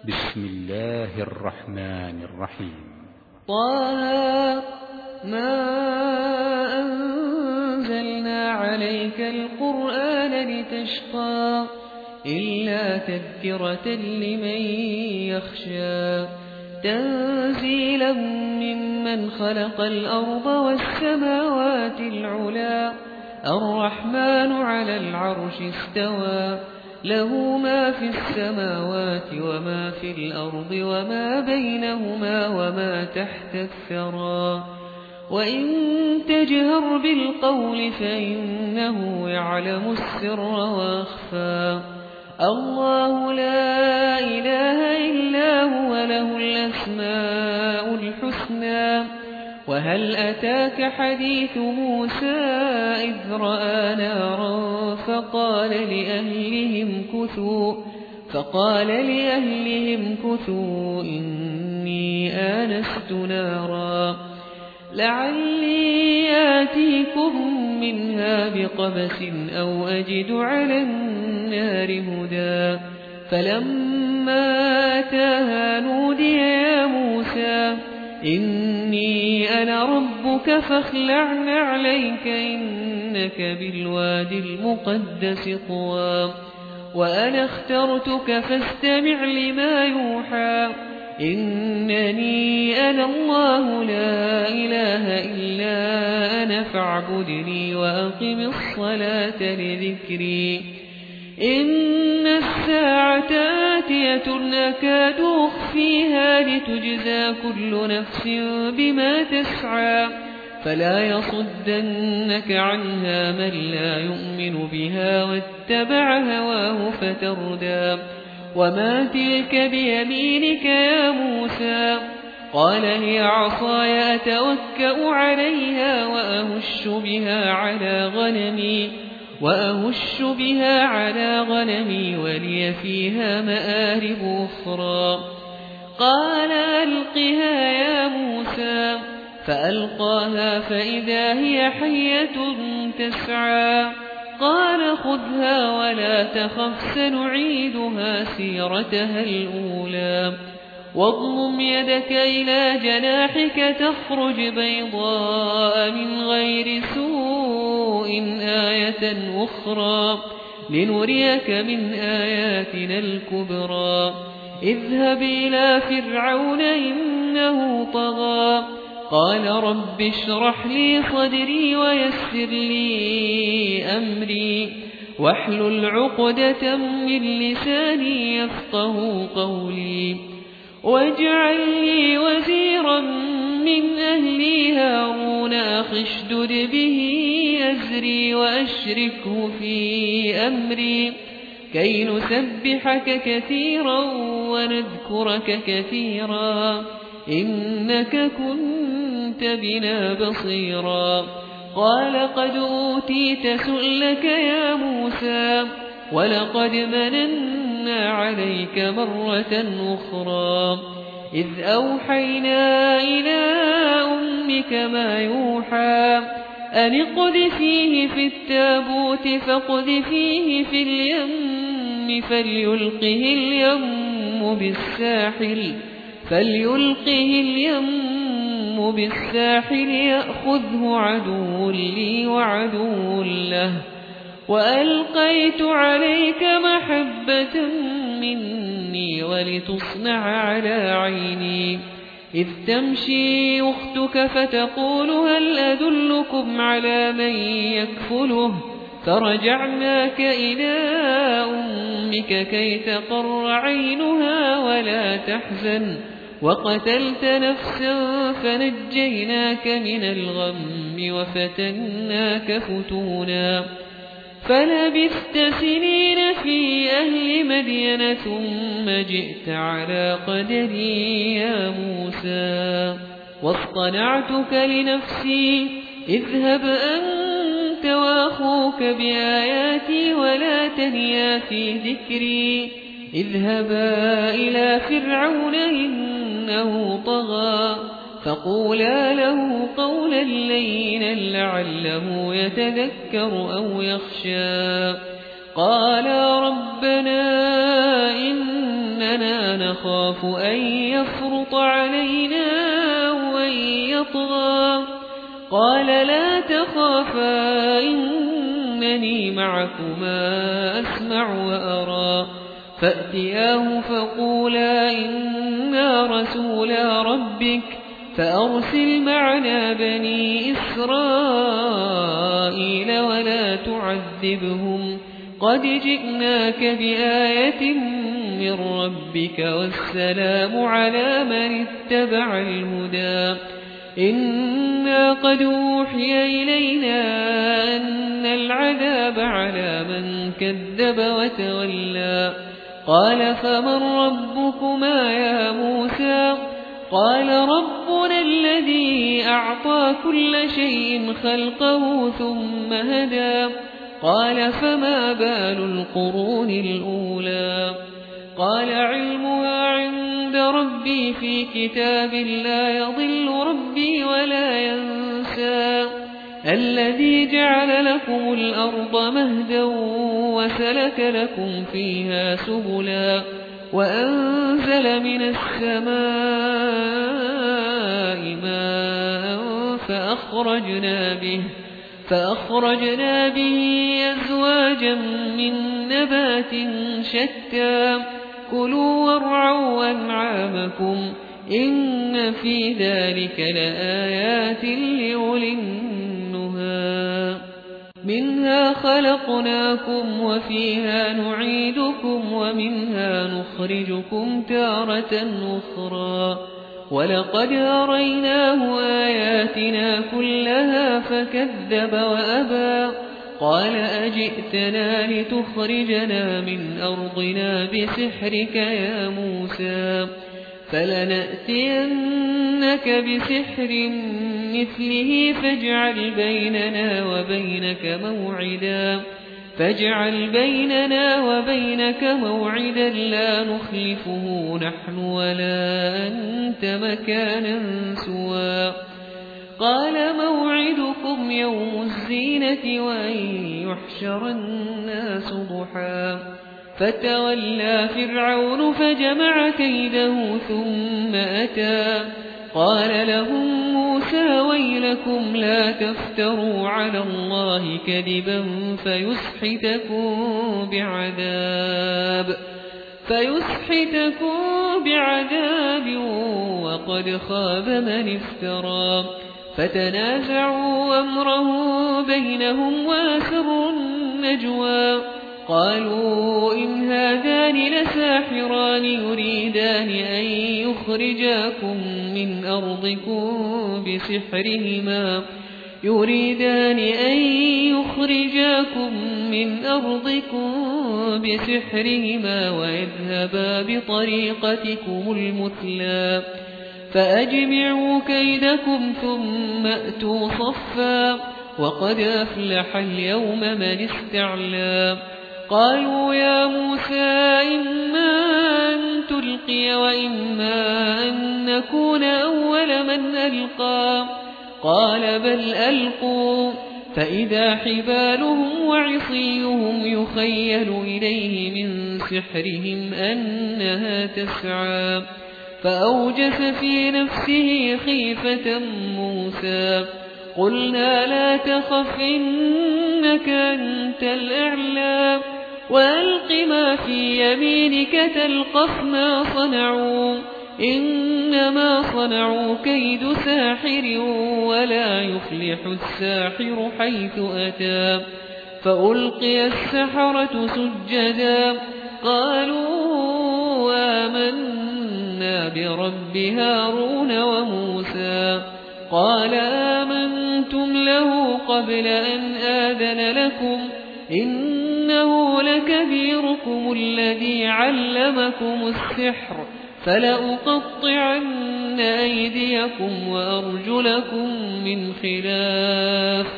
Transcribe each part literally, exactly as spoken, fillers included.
بسم الله الرحمن الرحيم. طه ما أنزلنا عليك القرآن لتشقى إلا تذكرة لمن يخشى تنزيلا ممن خلق الأرض والسماوات العلا الرحمن على العرش استوى له ما في السماوات وما في الأرض وما بينهما وما تحت الثرى وإن تجهر بالقول فإنه يعلم السر وأخفى الله لا إله إلا هو له الأسماء الحسنى وهل أتاك حديث موسى إذ رأى نارا فقال لأهلهم كثوا فقال لأهلهم كثوا إني آنست نارا لعلي آتيكم منها بقبس أو أجد على النار هدى فلما أتاها نودي يا موسى إني أنا ربك فاخلع عليك إنك بالواد المقدس طوى وأنا اخترتك فاستمع لما يوحى إنني أنا الله لا إله إلا أنا فاعبدني وأقم الصلاة لذكري إن الساعة آتية أكاد أخفيها لتجزى كل نفس بما تسعى فلا يصدنك عنها من لا يؤمن بها واتبع هواه فتردى وما تلك بيمينك يا موسى قال هي عصاي أتوكأ عليها وأهش بها على غنمي وأهش بها على غنمي ولي فيها مآرب أخرى قال ألقها يا موسى فألقاها فإذا هي حية تسعى قال خذها ولا تخف سنعيدها سيرتها الأولى واضمم يدك إلى جناحك تخرج بيضاء من غير سوء آية أخرى لنريك من آياتنا الكبرى اذهب إلى فرعون إنه طغى قال رب اشرح لي صدري ويسر لي أمري واحلل عقدة من لساني يفقه قولي واجعل لي وزيرا من أهلي هارون أخي اشدد به أزري وأشركه في أمري كي نسبحك كثيرا ونذكرك كثيرا إنك كنت بنا بصيرا قال قد أوتيت سؤلك يا موسى ولقد مننا عليك مرة أخرى إذ أوحينا إلى أمك ما يوحى أن اقذفيه في التابوت فاقذفيه في اليم فليلقه اليم بالساحل فليلقه اليم بالساحل يأخذه عدو لي وعدو له وألقيت عليك محبة مني ولتصنع على عيني إذ تمشي أختك فتقول هل أدلكم على من يكفله فرجعناك إلى أمك كي تقر عينها ولا تحزن وقتلت نفسا فنجيناك من الغم وفتناك فتونا فلبثت سنين في أهل مدين ثم جئت على قدري يا موسى واصطنعتك لنفسي اذهب أنت وأخوك بآياتي ولا تنيا في ذكري اذهبا إلى فرعون إنه طغى فقولا له قولا لينا لعله يتذكر أو يخشى قالا ربنا إن إننا نخاف أن يفرط علينا أو أن يطغى قال لا تخافا إنني معكما أسمع وأرى فأتياه فقولا إنا رسولا ربك فأرسل معنا بني إسرائيل ولا تعذبهم قد جئناك بآية من ربك والسلام على من اتبع الهدى إنا قد أوحي إلينا أن العذاب على من كذب وتولى قال فمن ربكما يا موسى قال ربنا الذي أعطى كل شيء خلقه ثم هدى قال فما بال القرون الأولى قال علمها عند ربي في كتاب لا يضل ربي ولا ينسى الذي جعل لكم الأرض مهدا وسلك لكم فيها سبلا وأنزل من السماء ماء فأخرجنا به فأخرجنا به أزواجا من نبات شتى كلوا وارعوا أنعامكم إن في ذلك لآيات لأولي النهى منها خلقناكم وفيها نعيدكم ومنها نخرجكم تارة أخرى ولقد أريناه آياتنا كلها فكذب وأبى قال أجئتنا لتخرجنا من أرضنا بسحرك يا موسى فلنأتينك بسحر مثله فاجعل بيننا وبينك موعدا فاجعل بيننا وبينك موعدا لا نخلفه نحن ولا أنت مكانا سوى قال موعدكم يوم الزينة وأن يحشر الناس ضحى فتولى فرعون فجمع كيده ثم أتى قال لهم موسى ويلكم لا تفتروا على الله كذبا فيسحتكم بعذاب فيسحتكم بعذاب وقد خاب من افترى فتنازعوا أمره بينهم وأسروا النجوى قالوا إن هذان لساحران يريدان أن يخرجاكم من أرضكم بسحرهما يريدان أن يخرجاكم من أرضكم بسحرهما ويذهبا بطريقتكم المثلى فأجمعوا كيدكم ثم أتوا صفا وقد أفلح اليوم من استعلى قالوا يا موسى إما أن تلقي وإما أن نكون أول من ألقى قال بل ألقوا فإذا حبالهم وعصيهم يخيل إليه من سحرهم أنها تسعى فأوجس في نفسه خيفة موسى قلنا لا تخف إنك أنت الأعلى وألق ما في يمينك تلقف ما صنعوا إنما صنعوا كيد ساحر ولا يفلح الساحر حيث أتى فألقي السحرة سجدا قالوا آمنا برب هارون وموسى قال آمنتم له قبل أن آذن لكم إنه لكبيركم الذي علمكم السحر فلأقطعن أيديكم وأرجلكم من خلاف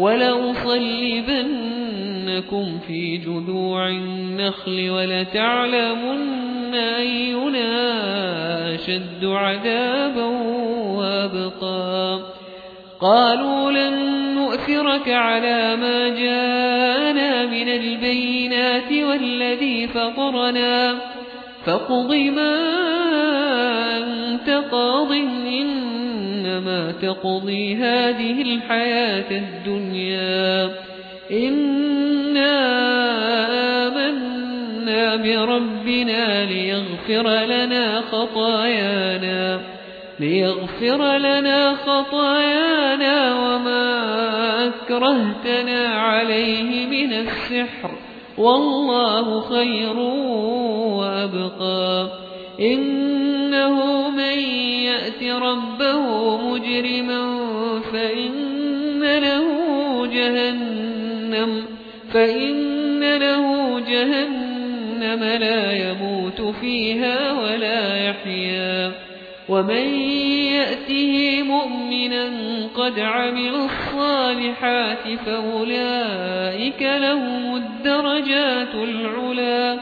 ولأصلبنكم في جذوع النخل ولتعلمن أينا أشد عذابا وأبقى قالوا لن نؤثرك على ما جاءنا من البينات والذي فطرنا فاقض ما أنت قاض إنما تقضي هذه الحياة الدنيا إنا آمنا بربنا ليغفر لنا خطايانا ليغفر لنا خطايانا وما أكرهتنا عليه من السحر والله خير وأبقى إنه من يأت ربه مجرما فإن له جهنم فإن له جهنم لا يموت فيها ولا يحيا ومن يأته مؤمنا قد عمل الصالحات فأولئك لهم الدرجات العلا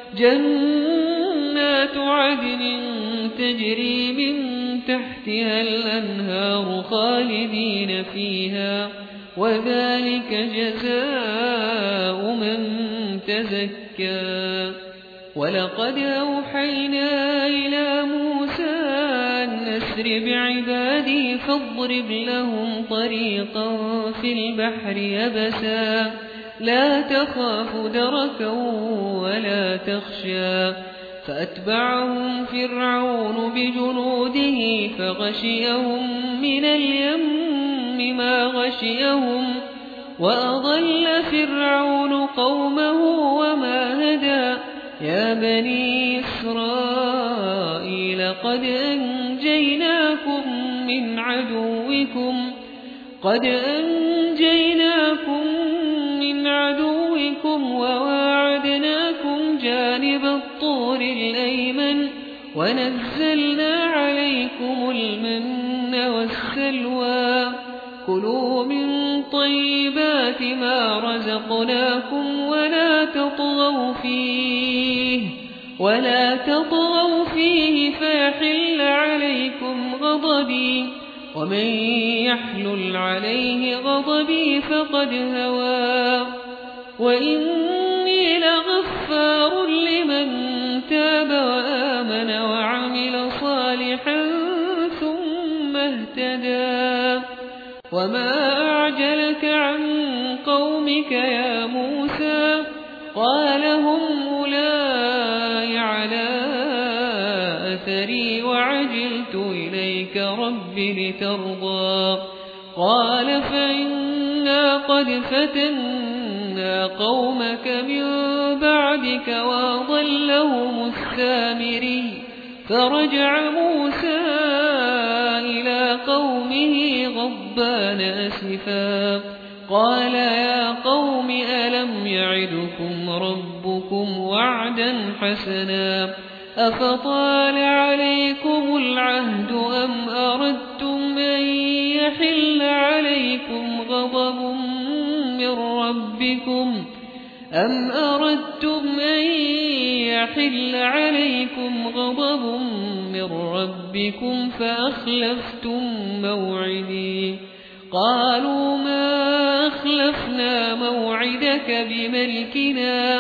جنات عدن تجري من تحتها الأنهار خالدين فيها وذلك جزاء من تزكى ولقد أوحينا إلى موسى أن أسر بعبادي فاضرب لهم طريقا في البحر يبسا لا تخاف دركا ولا تخشى فأتبعهم فرعون بجنوده فغشيهم من اليم ما غشيهم وأضل فرعون قومه وما هدى يا بني إسرائيل قد أنجيناكم من عدوكم قد أنجيناكم من عدوكم وواعدناكم جانب الطور الأيمن ونزلنا عليكم المن والسلوى كلوا من طيبات ما رزقناكم ولا تطغوا فيه ولا تطغوا فيه فيحل عليكم غضبي ومن يحلل عليه غضبي فقد هوى وإني لغفار لمن تاب وآمن وعمل صالحا ثم اهتدى وما أعجلك عن قومك يا موسى قال هم أولئك على أثري وعجلت إليك رب لترضى قال فإنا قد فتنا قومك من بعدك وأضلهم السامري فرجع موسى إلى قومه غضبان أسفا قال يا قوم ألم يعدكم ربكم وعدا حسنا أفطال عليكم العهد أم أردتم أن يحل عليكم غضب من ربكم أم أردتم أن يحل عليكم غضب من ربكم فأخلفتم موعدي قالوا ما أخلفنا موعدك بملكنا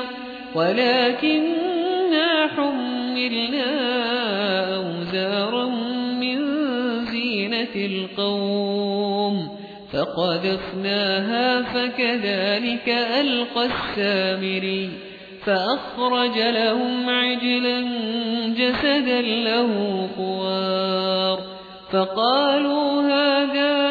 ولكننا حملنا أوزارا من زينة القوم فقذفناها فكذلك ألقى السامري فأخرج لهم عجلا جسدا له خوار فقالوا هذا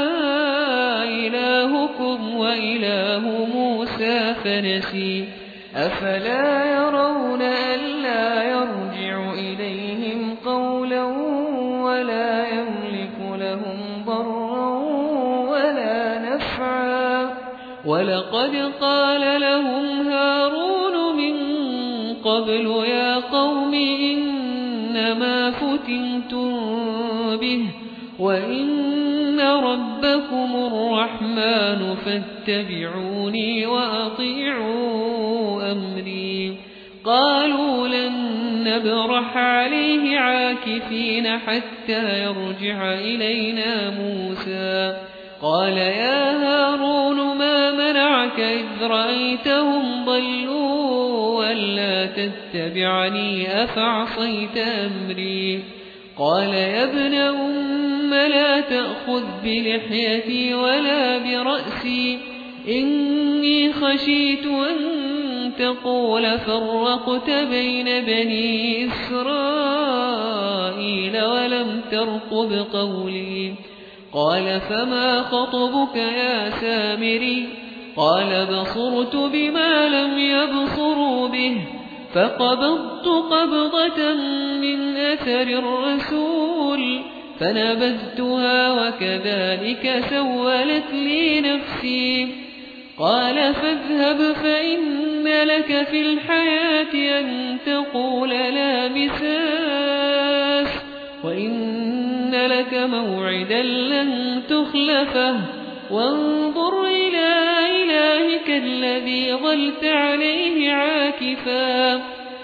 إلهكم وإله موسى فنسي أفلا يرون ألا يرجع إليهم قولا ولا يملك لهم ضرا ولا نفعا ولقد قال لهم هارون من قبل يا قوم إنما فتنتم به وإن ربكم الرحمن فاتبعوني وأطيعوا أمري قالوا لن نبرح عليه عاكفين حتى يرجع إلينا موسى قال يا هارون ما منعك إذ رأيتهم ضلوا ألا تتبعني أفعصيت أمري قال يا ابن أم لا تأخذ بلحيتي ولا برأسي إني خشيت أن تقول فرقت بين بني إسرائيل ولم ترقب قولي قال فما خطبك يا سامري قال بصرت بما لم يبصروا به فقبضت قبضة من أثر الرسول فنبذتها وكذلك سولت لي نفسي قال فاذهب فإن لك في الحياة أن تقول لا مساس وإن لك موعدا لن تخلفه وانظر إلى إلهك الذي ظلت عليه عاكفا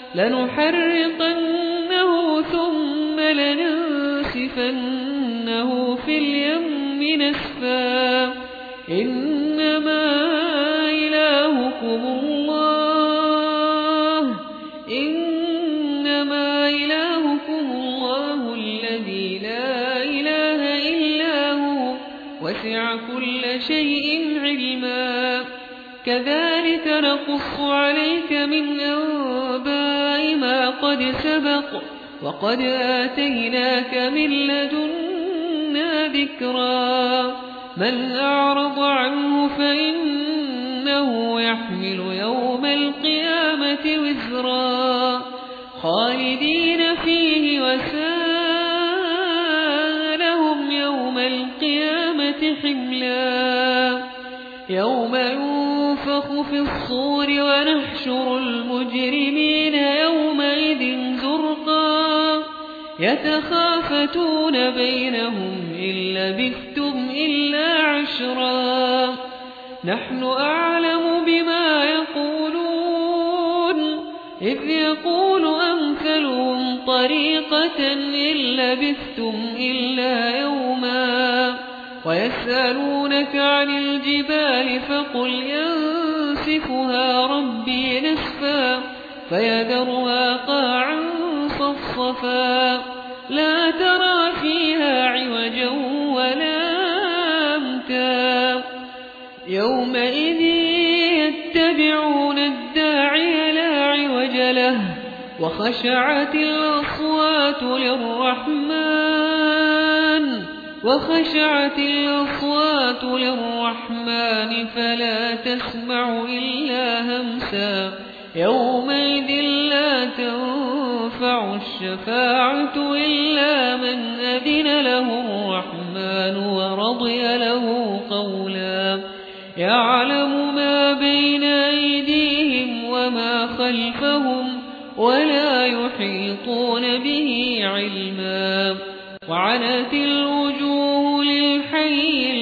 لنحرقنه ثم لننسفنه في اليم نسفا إنما إلهكم الله إنما إلهكم الله الذي لا إله إلا هو وسع كل شيء علما كذلك نقص عليك من أنباء ما قد سبق وقد آتيناك من لدنا ذكرا من أعرض عنه فإنه يحمل يوم القيامة وزرا خالدين فيه وساء لهم يوم القيامة حملا يوم ينفخ في الصور ونحشر المجرمين يومئذ زرقا يتخافتون بينهم إن لبثتم إلا عشرا نحن أعلم بما يقولون إذ يقول أمثلهم طريقة إن لبثتم إلا يوما ويسألونك عن الجبال فقل ينسفها ربي نسفا فيذرها قاعا صفصفا لا ترى فيها عوجا ولا أمتا يومئذ يتبعون الداعي لا عوج له وخشعت الأصوات للرحمن وخشعت الأصوات للرحمن فلا تسمع إلا همسا يومئذ لا تنفع الشفاعة إلا من أذن له الرحمن ورضي له قولا يعلم ما بين أيديهم وما خلفهم ولا يحيطون به علما وعنت الوجوه للحي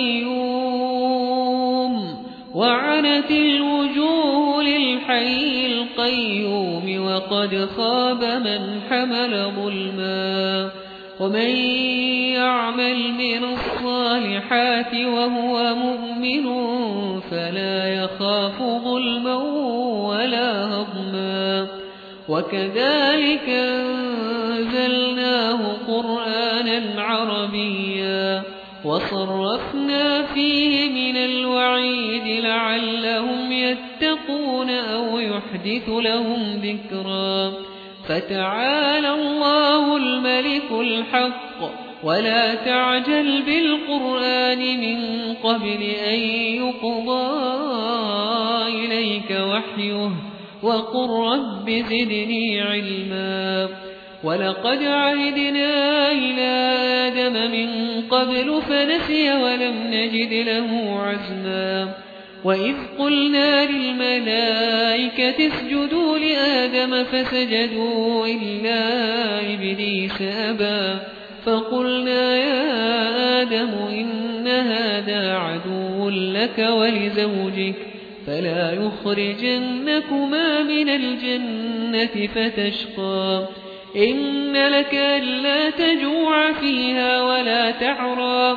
القيوم وعنت الوجوه للحي القيوم وقد خاب من حمل ظلما ومن يعمل من الصالحات وهو مؤمن فلا يخاف ظلما ولا هضما وكذلك أنزلناه قرآنا عربيا وصرفنا فيه من الوعيد لعلهم يتقون أو يحدث لهم ذكرا فتعالى الله الملك الحق ولا تعجل بالقرآن من قبل أن يقضى إليك وحيه وقل رب زدني علما ولقد عهدنا إلى آدم من قبل فنسي ولم نجد له عزما وإذ قلنا للملائكة اسجدوا لآدم فسجدوا إلا إبليس أبى فقلنا يا آدم إن هذا عدو لك ولزوجك فلا يخرجنكما من الجنة فتشقى إن لك ألا تجوع فيها ولا تعرى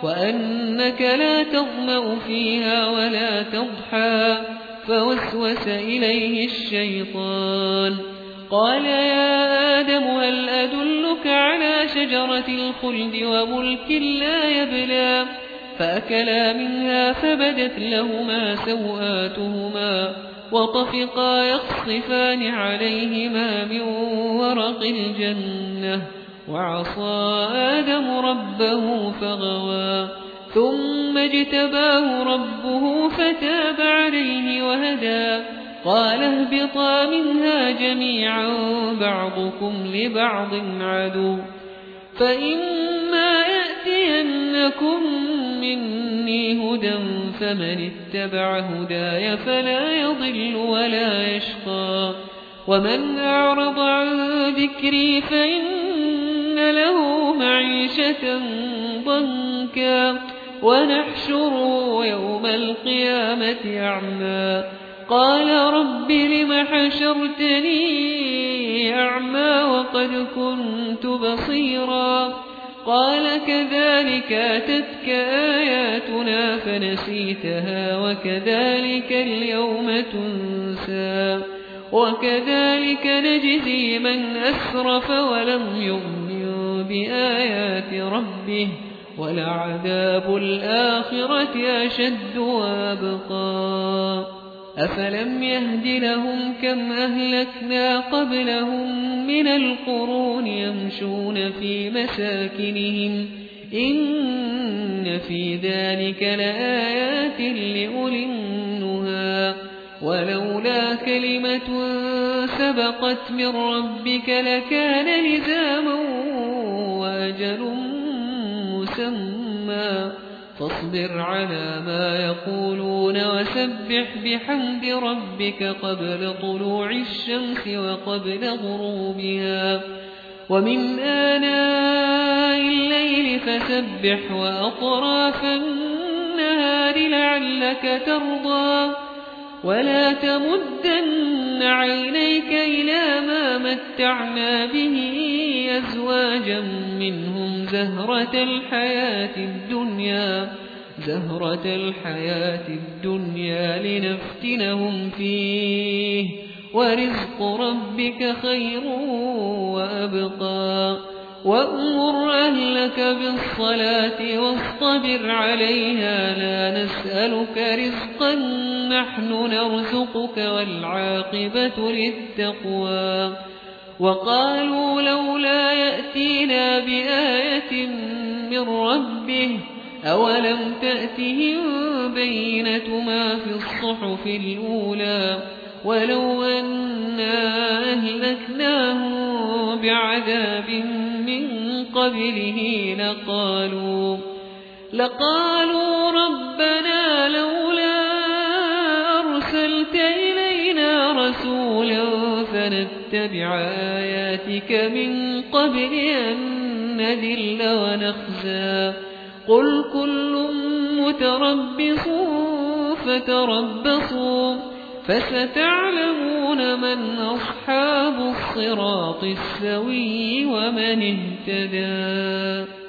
وأنك لا تظمأ فيها ولا تضحى. فوسوس إليه الشيطان قال يا آدم هل أدلك على شجرة الخلد وملك لا يبلى. فأكلا منها فبدت لهما سوآتهما وطفقا يخصفان عليهما من ورق الجنة. وعصى آدم ربه فغوى ثم اجتباه ربه فتاب عليه وهدى. قال اهبطا منها جميعا بعضكم لبعض عدو فإما يأتينكم مني هدى فمن اتبع هداي فلا يضل ولا يشقى. ومن أعرض عن ذكري فإن له معيشة ضنكا ونحشره يوم القيامة أعمى. قال رب لم حشرتني أعمى وقد كنت بصيرا. قال كذلك أتتك آياتنا فنسيتها وكذلك اليوم تنسى. وكذلك نجزي من أسرف ولم يؤمن بآيات ربه ولعذاب الآخرة أشد وأبقى. أفلم يهد لهم كم أهلكنا قبلهم من القرون يمشون في مساكنهم إن في ذلك لآيات لأولي النهى. ولولا كلمة سبقت من ربك لكان لزاما وأجل مسمى. فاصبر على ما يقولون وسبح بحمد ربك قبل طلوع الشمس وقبل غروبها ومن آناء الليل فسبح وأطراف النهار لعلك ترضى. ولا تمدن عينيك إلى ما متعنا به أزواجا منهم زهرة الحياة الدنيا زهرة الحياة الدنيا لنفتنهم فيه ورزق ربك خير وأبقى. وأمر أهلك بالصلاة واصطبر عليها لا نسألك رزقا نحن نرزقك والعاقبة للتقوى. وقالوا لولا يأتينا بآية من ربه أولم تأتهم بينة ما في الصحف الأولى ولو أنا أهلكناهم بعذاب من قبله لقالوا لقالوا ربنا لولا أرسلت إلينا رسولا فنتبع آياتك من قبل أن نذل ونخزى. قل كل متربص فتربصوا فستعلمون من أصحاب الصراط السوي ومن اهتدى.